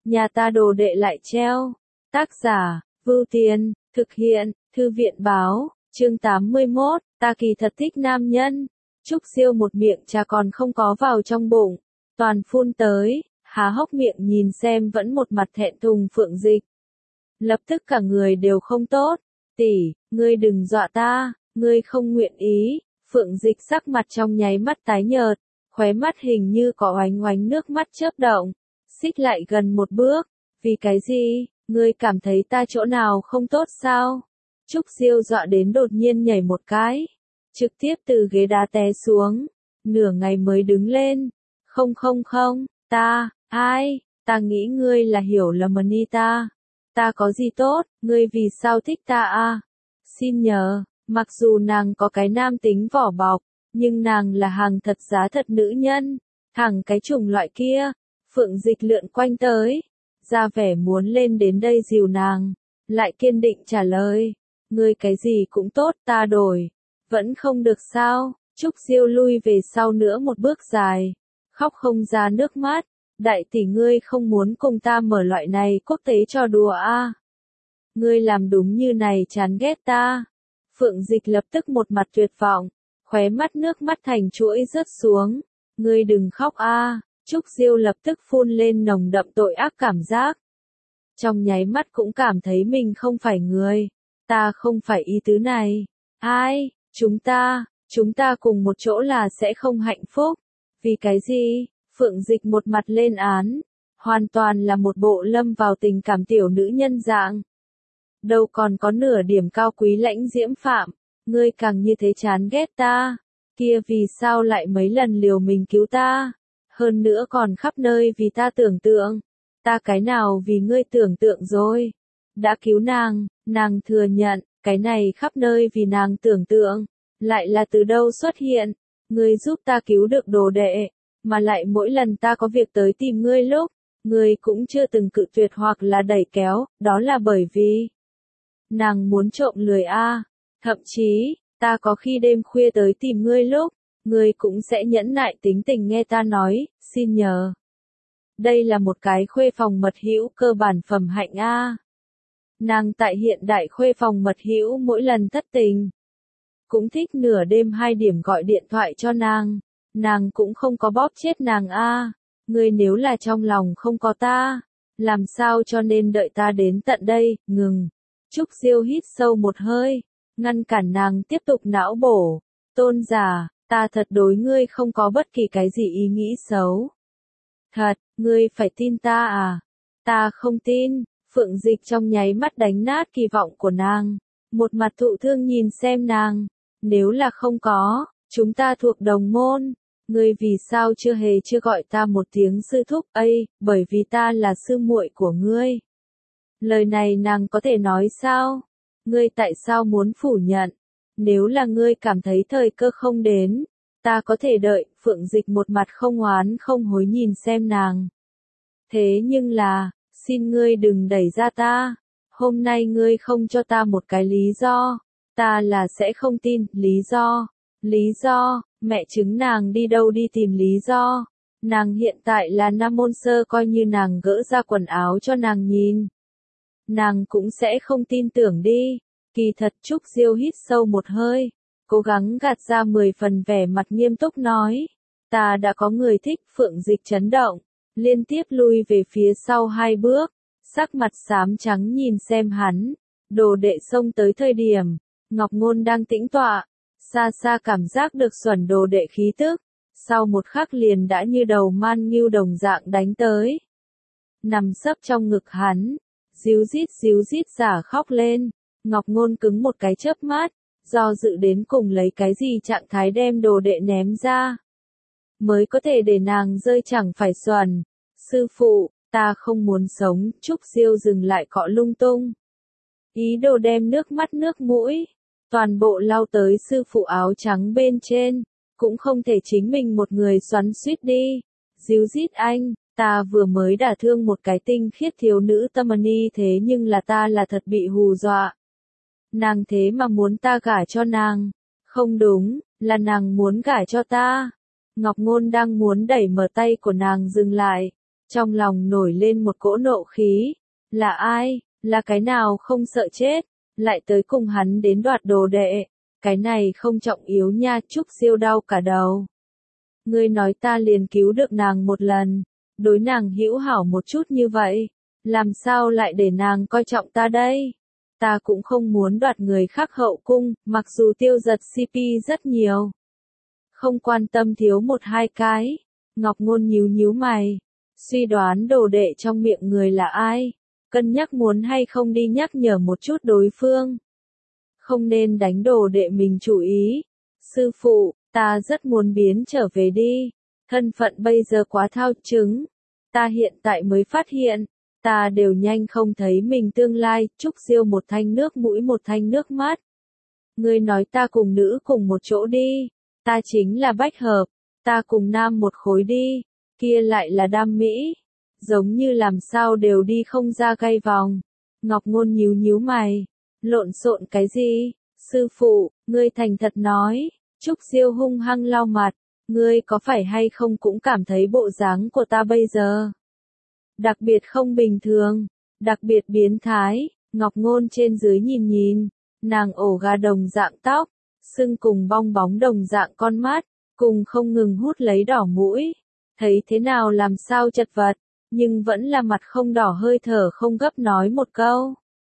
nhà ta đồ đệ lại treo. Tác giả, Vưu Tiền, thực hiện, Thư viện báo, chương 81, ta kỳ thật thích nam nhân. Trúc Siêu một miệng trà còn không có vào trong bụng, toàn phun tới, há hốc miệng nhìn xem vẫn một mặt thẹn thùng Phượng Dịch. Lập tức cả người đều không tốt, tỷ, ngươi đừng dọa ta, ngươi không nguyện ý. Phượng Dịch sắc mặt trong nháy mắt tái nhợt, khóe mắt hình như có oánh oánh nước mắt chớp động, xích lại gần một bước, vì cái gì, ngươi cảm thấy ta chỗ nào không tốt sao? Trúc Siêu dọa đến đột nhiên nhảy một cái, trực tiếp từ ghế đá té xuống, nửa ngày mới đứng lên. Không, ai, ta nghĩ ngươi là hiểu lầm Anita. Ta có gì tốt, ngươi vì sao thích ta à? Xin nhờ, mặc dù nàng có cái nam tính vỏ bọc, nhưng nàng là hàng thật giá thật nữ nhân, thẳng cái chủng loại kia. Phượng Dịch lượn quanh tới, ra vẻ muốn lên đến đây dìu nàng, lại kiên định trả lời, ngươi cái gì cũng tốt ta đổi, vẫn không được sao? Trúc Siêu lui về sau nữa một bước dài, khóc không ra nước mắt, đại tỷ ngươi không muốn cùng ta mở loại này quốc tế trò đùa à? Ngươi làm đúng như này chán ghét ta. Phượng Dịch lập tức một mặt tuyệt vọng, khóe mắt nước mắt thành chuỗi rớt xuống, ngươi đừng khóc à. Trúc Siêu lập tức phun lên nồng đậm tội ác cảm giác. Trong nháy mắt cũng cảm thấy mình không phải người, ta không phải ý tứ này. Ai, chúng ta cùng một chỗ là sẽ không hạnh phúc. Vì cái gì? Phượng Dịch một mặt lên án, hoàn toàn là một bộ lâm vào tình cảm tiểu nữ nhân dạng. Đâu còn có nửa điểm cao quý lãnh diễm phạm, ngươi càng như thế chán ghét ta, kia vì sao lại mấy lần liều mình cứu ta, hơn nữa còn khắp nơi vì ta tưởng tượng, ta cái nào vì ngươi tưởng tượng rồi, đã cứu nàng thừa nhận, cái này khắp nơi vì nàng tưởng tượng, lại là từ đâu xuất hiện, ngươi giúp ta cứu được đồ đệ, mà lại mỗi lần ta có việc tới tìm ngươi lúc, ngươi cũng chưa từng cự tuyệt hoặc là đẩy kéo, đó là bởi vì nàng muốn trộm lười a. Thậm chí, ta có khi đêm khuya tới tìm ngươi lúc, ngươi cũng sẽ nhẫn nại tính tình nghe ta nói, xin nhờ. Đây là một cái khuê phòng mật hữu cơ bản phẩm hạnh a. Nàng tại hiện đại khuê phòng mật hữu mỗi lần thất tình, cũng thích nửa đêm 2 điểm gọi điện thoại cho nàng cũng không có bóp chết nàng a. Ngươi nếu là trong lòng không có ta, làm sao cho nên đợi ta đến tận đây, ngừng. Trúc Siêu hít sâu một hơi, ngăn cản nàng tiếp tục não bổ, tôn giả, ta thật đối ngươi không có bất kỳ cái gì ý nghĩ xấu. Thật, ngươi phải tin ta à? Ta không tin. Phượng Dịch trong nháy mắt đánh nát kỳ vọng của nàng, một mặt thụ thương nhìn xem nàng, nếu là không có, chúng ta thuộc đồng môn, ngươi vì sao chưa gọi ta một tiếng sư thúc ấy, bởi vì ta là sư muội của ngươi. Lời này nàng có thể nói sao? Ngươi tại sao muốn phủ nhận? Nếu là ngươi cảm thấy thời cơ không đến, ta có thể đợi. Phượng Dịch một mặt không oán không hối nhìn xem nàng. Thế nhưng là, xin ngươi đừng đẩy ra ta. Hôm nay ngươi không cho ta một cái lý do, ta là sẽ không tin. Lý do, mẹ chứng nàng đi đâu đi tìm lý do. Nàng hiện tại là Nam Môn Sơ, coi như nàng gỡ ra quần áo cho nàng nhìn, nàng cũng sẽ không tin tưởng đi. Kỳ thật. Trúc Siêu hít sâu một hơi, cố gắng gạt ra 10 phần vẻ mặt nghiêm túc nói, ta đã có người thích. Phượng Dịch chấn động, liên tiếp lui về phía sau 2 bước, sắc mặt xám trắng nhìn xem hắn. Đồ đệ xông tới thời điểm, Ngọc Ngôn đang tĩnh tọa, xa xa cảm giác được xuẩn đồ đệ khí tức, sau một khắc liền đã như đầu man ngưu đồng dạng đánh tới, nằm sấp trong ngực hắn, díu dít giả khóc lên. Ngọc Ngôn cứng một cái chớp mắt, do dự đến cùng lấy cái gì trạng thái đem đồ đệ ném ra, mới có thể để nàng rơi chẳng phải xuẩn. Sư phụ, ta không muốn sống. Trúc Siêu dừng lại cọ lung tung, ý đồ đem nước mắt nước mũi toàn bộ lau tới sư phụ áo trắng bên trên, cũng không thể chính mình một người xoắn xuýt đi. Díu dít anh, ta vừa mới đả thương một cái tinh khiết thiếu nữ tâm ni, thế nhưng là ta là thật bị hù dọa. Nàng thế mà muốn ta gả cho nàng. Không đúng, là nàng muốn gả cho ta. Ngọc Ngôn đang muốn đẩy mở tay của nàng dừng lại, Trong lòng nổi lên một cỗ nộ khí. Là ai? Là cái nào không sợ chết? Lại tới cùng hắn đến đoạt đồ đệ. Cái này không trọng yếu nha, Trúc Siêu đau cả đầu. Ngươi nói ta liền cứu được nàng một lần, đối nàng hữu hảo một chút như vậy, làm sao lại để nàng coi trọng ta đây? Ta cũng không muốn đoạt người khác hậu cung, mặc dù tiêu giật CP rất nhiều. Không quan tâm thiếu một hai cái. Ngọc Ngôn nhíu nhíu mày, suy đoán đồ đệ trong miệng người là ai, cân nhắc muốn hay không đi nhắc nhở một chút đối phương. Không nên đánh đồ đệ mình chủ ý. Sư phụ, ta rất muốn biến trở về đi. Thân phận bây giờ quá thao chứng. Ta hiện tại mới phát hiện. Ta đều nhanh không thấy mình tương lai. Trúc Siêu một thanh nước mũi một thanh nước mắt. Ngươi nói ta cùng nữ cùng một chỗ đi. Ta chính là bách hợp. Ta cùng nam một khối đi. Kia lại là đam mỹ. Giống như làm sao đều đi không ra gai vòng. Ngọc Ngôn nhíu nhíu mày. Lộn xộn cái gì? Sư phụ, ngươi thành thật nói. Trúc Siêu hung hăng lau mặt. Ngươi có phải hay không cũng cảm thấy bộ dáng của ta bây giờ đặc biệt không bình thường, đặc biệt biến thái. Ngọc Ngôn trên dưới nhìn nhìn, nàng ổ gà đồng dạng tóc, sưng cùng bong bóng đồng dạng con mắt, cùng không ngừng hút lấy đỏ mũi. Thấy thế nào làm sao chật vật, nhưng vẫn là mặt không đỏ hơi thở không gấp nói một câu.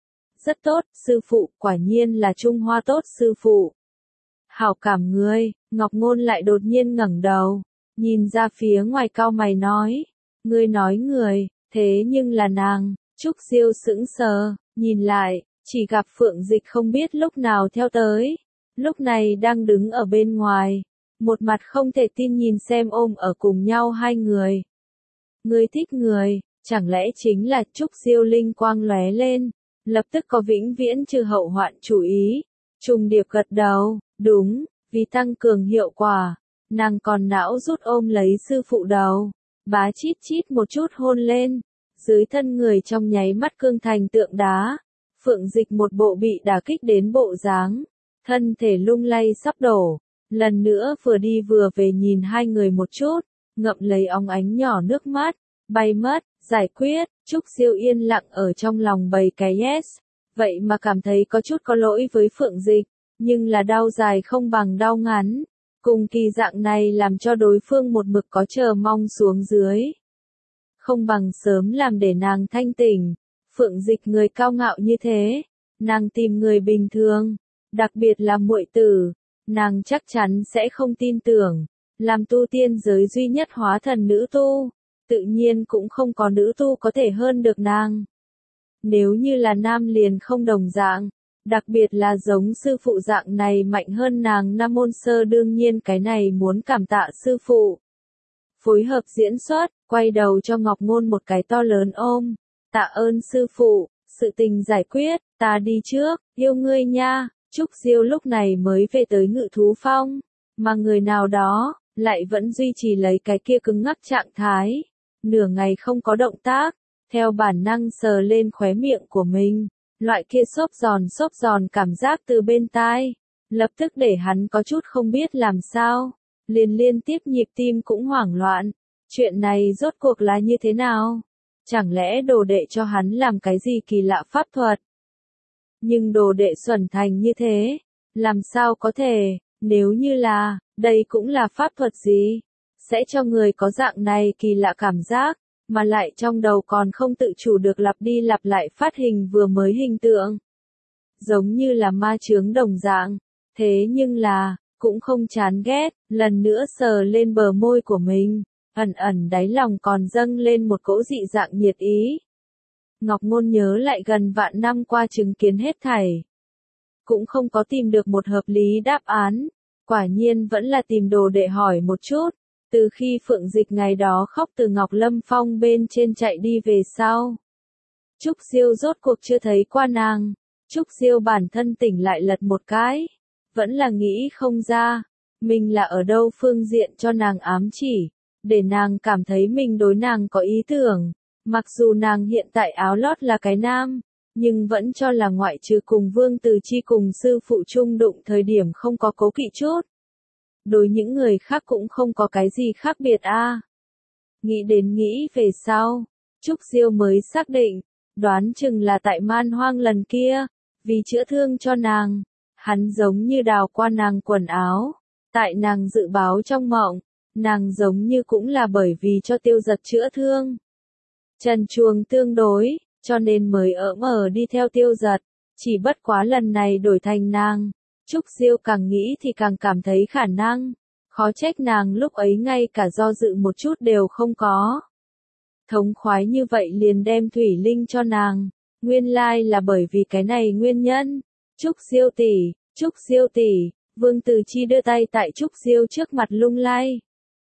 Rất tốt, sư phụ, quả nhiên là Trung Hoa tốt sư phụ. Hảo cảm ngươi. Ngọc Ngôn lại đột nhiên ngẩng đầu, nhìn ra phía ngoài cau mày nói. Ngươi nói người, thế nhưng là nàng. Trúc Siêu sững sờ, nhìn lại, chỉ gặp Phượng Dịch không biết lúc nào theo tới. Lúc này đang đứng ở bên ngoài, một mặt không thể tin nhìn xem ôm ở cùng nhau hai người. Ngươi thích người, chẳng lẽ chính là Trúc Siêu linh quang lóe lên, lập tức có vĩnh viễn trừ hậu hoạn chủ ý. Trùng điệp gật đầu, đúng, vì tăng cường hiệu quả, nàng còn não rút ôm lấy sư phụ đầu, bá chít chít một chút hôn lên, dưới thân người trong nháy mắt cương thành tượng đá. Phượng Dịch một bộ bị đả kích đến bộ dáng, thân thể lung lay sắp đổ, lần nữa vừa đi vừa về nhìn hai người một chút, ngậm lấy óng ánh nhỏ nước mắt, bay mất, giải quyết. Trúc Siêu yên lặng ở trong lòng bày cái yes, vậy mà cảm thấy có chút có lỗi với Phượng Dịch, nhưng là đau dài không bằng đau ngắn, cùng kỳ dạng này làm cho đối phương một mực có chờ mong xuống dưới. Không bằng sớm làm để nàng thanh tỉnh. Phượng Dịch người cao ngạo như thế, nàng tìm người bình thường, đặc biệt là muội tử, nàng chắc chắn sẽ không tin tưởng. Làm tu tiên giới duy nhất hóa thần nữ tu, tự nhiên cũng không có nữ tu có thể hơn được nàng. Nếu như là nam liền không đồng dạng, đặc biệt là giống sư phụ dạng này mạnh hơn nàng Nam Môn Sơ, đương nhiên cái này muốn cảm tạ sư phụ. Phối hợp diễn xuất, quay đầu cho Ngọc Ngôn một cái to lớn ôm. Tạ ơn sư phụ, sự tình giải quyết, ta đi trước, yêu ngươi nha. Trúc Siêu lúc này mới về tới Ngự Thú Phong, mà người nào đó lại vẫn duy trì lấy cái kia cứng ngắc trạng thái, nửa ngày không có động tác, theo bản năng sờ lên khóe miệng của mình, loại kia xốp giòn cảm giác từ bên tai, lập tức để hắn có chút không biết làm sao, liên tiếp nhịp tim cũng hoảng loạn. Chuyện này rốt cuộc là như thế nào? Chẳng lẽ đồ đệ cho hắn làm cái gì kỳ lạ pháp thuật? Nhưng đồ đệ xuẩn thành như thế, làm sao có thể, nếu như là, đây cũng là pháp thuật gì? Sẽ cho người có dạng này kỳ lạ cảm giác, mà lại trong đầu còn không tự chủ được lặp đi lặp lại phát hình vừa mới hình tượng. Giống như là ma chướng đồng dạng, thế nhưng là, cũng không chán ghét, lần nữa sờ lên bờ môi của mình, ẩn ẩn đáy lòng còn dâng lên một cỗ dị dạng nhiệt ý. Ngọc Ngôn nhớ lại gần vạn năm qua chứng kiến hết thảy, cũng không có tìm được một hợp lý đáp án, quả nhiên vẫn là tìm đồ để hỏi một chút. Từ khi Phượng Dịch ngày đó khóc từ Ngọc Lâm Phong bên trên chạy đi về sau, Trúc Siêu rốt cuộc chưa thấy qua nàng. Trúc Siêu bản thân tỉnh lại lật một cái, vẫn là nghĩ không ra, mình là ở đâu phương diện cho nàng ám chỉ, để nàng cảm thấy mình đối nàng có ý tưởng. Mặc dù nàng hiện tại áo lót là cái nam, nhưng vẫn cho là ngoại trừ cùng Vương Từ Chi cùng sư phụ chung đụng thời điểm không có cố kỵ chút. Đối những người khác cũng không có cái gì khác biệt a. Nghĩ đến nghĩ về sau, Trúc Diêu mới xác định, đoán chừng là tại man hoang lần kia, vì chữa thương cho nàng, hắn giống như đào qua nàng quần áo, tại nàng dự báo trong mộng, nàng giống như cũng là bởi vì cho Tiêu Giật chữa thương. Trần truồng tương đối, cho nên mới đi theo Tiêu Giật, chỉ bất quá lần này đổi thành nàng. Trúc Diêu càng nghĩ thì càng cảm thấy khả năng, khó trách nàng lúc ấy ngay cả do dự một chút đều không có. Thống khoái như vậy liền đem Thủy Linh cho nàng, nguyên lai là bởi vì cái này nguyên nhân. Trúc Diêu tỷ, Vương Từ Chi đưa tay tại Trúc Diêu trước mặt lung lay.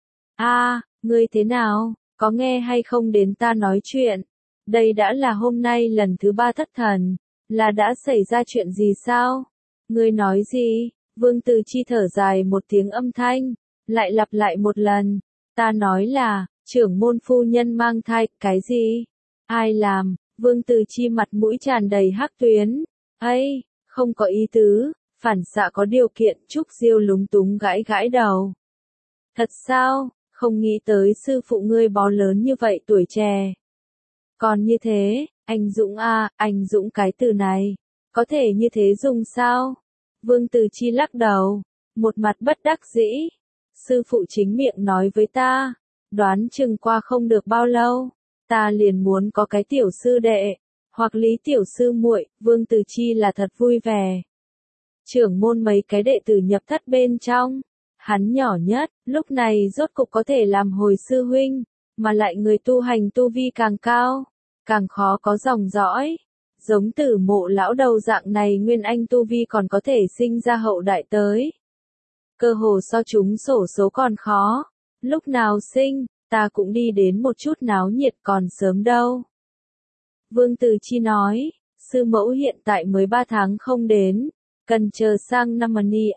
Ngươi thế nào, có nghe hay không đến ta nói chuyện? Đây đã là hôm nay lần thứ 3 thất thần, là đã xảy ra chuyện gì sao? Ngươi nói gì? Vương Từ Chi thở dài một tiếng âm thanh, lại lặp lại một lần. Ta nói là, trưởng môn phu nhân mang thai, cái gì? Ai làm? Vương Từ Chi mặt mũi tràn đầy hắc tuyến. Ấy, không có ý tứ, phản xạ có điều kiện. Trúc Diêu lúng túng gãi gãi đầu. Thật sao? Không nghĩ tới sư phụ ngươi bó lớn như vậy tuổi trẻ. Còn như thế, anh Dũng anh Dũng cái từ này, có thể như thế dùng sao? Vương Từ Chi lắc đầu, một mặt bất đắc dĩ. Sư phụ chính miệng nói với ta, đoán chừng qua không được bao lâu, ta liền muốn có cái tiểu sư đệ, hoặc Lý tiểu sư muội. Vương Từ Chi là thật vui vẻ. Trưởng môn mấy cái đệ tử nhập thất bên trong, hắn nhỏ nhất, lúc này rốt cục có thể làm hồi sư huynh, mà lại người tu hành tu vi càng cao, càng khó có dòng dõi. Giống Tử Mộ lão đầu dạng này nguyên anh tu vi còn có thể sinh ra hậu đại tới. Cơ hồ so chúng xổ số còn khó. Lúc nào sinh, ta cũng đi đến một chút náo nhiệt, còn sớm đâu. Vương Từ Chi nói, sư mẫu hiện tại mới 3 tháng không đến, cần chờ sang năm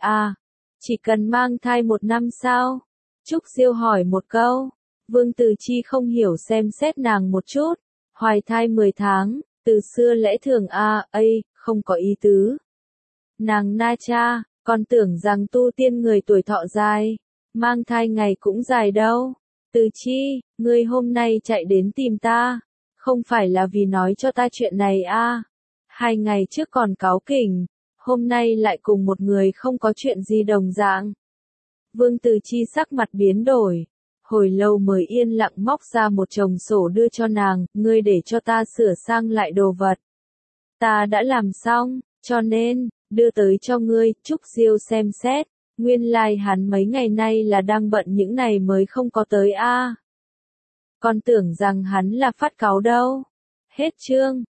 chỉ cần mang thai 1 năm sao? Trúc Diêu hỏi một câu. Vương Từ Chi không hiểu xem xét nàng một chút. Hoài thai 10 tháng, từ xưa lẽ thường không có ý tứ. Nàng na cha, còn tưởng rằng tu tiên người tuổi thọ dài, mang thai ngày cũng dài đâu. Từ Chi, ngươi hôm nay chạy đến tìm ta, không phải là vì nói cho ta chuyện này 2 ngày trước còn cáu kỉnh, hôm nay lại cùng một người không có chuyện gì đồng dạng. Vương Từ Chi sắc mặt biến đổi, hồi lâu mới yên lặng móc ra một chồng sổ đưa cho nàng, ngươi để cho ta sửa sang lại đồ vật. Ta đã làm xong, cho nên, đưa tới cho ngươi. Trúc Diêu xem xét, nguyên lai hắn mấy ngày nay là đang bận những này mới không có tới Con tưởng rằng hắn là phát cáu đâu. Hết chương.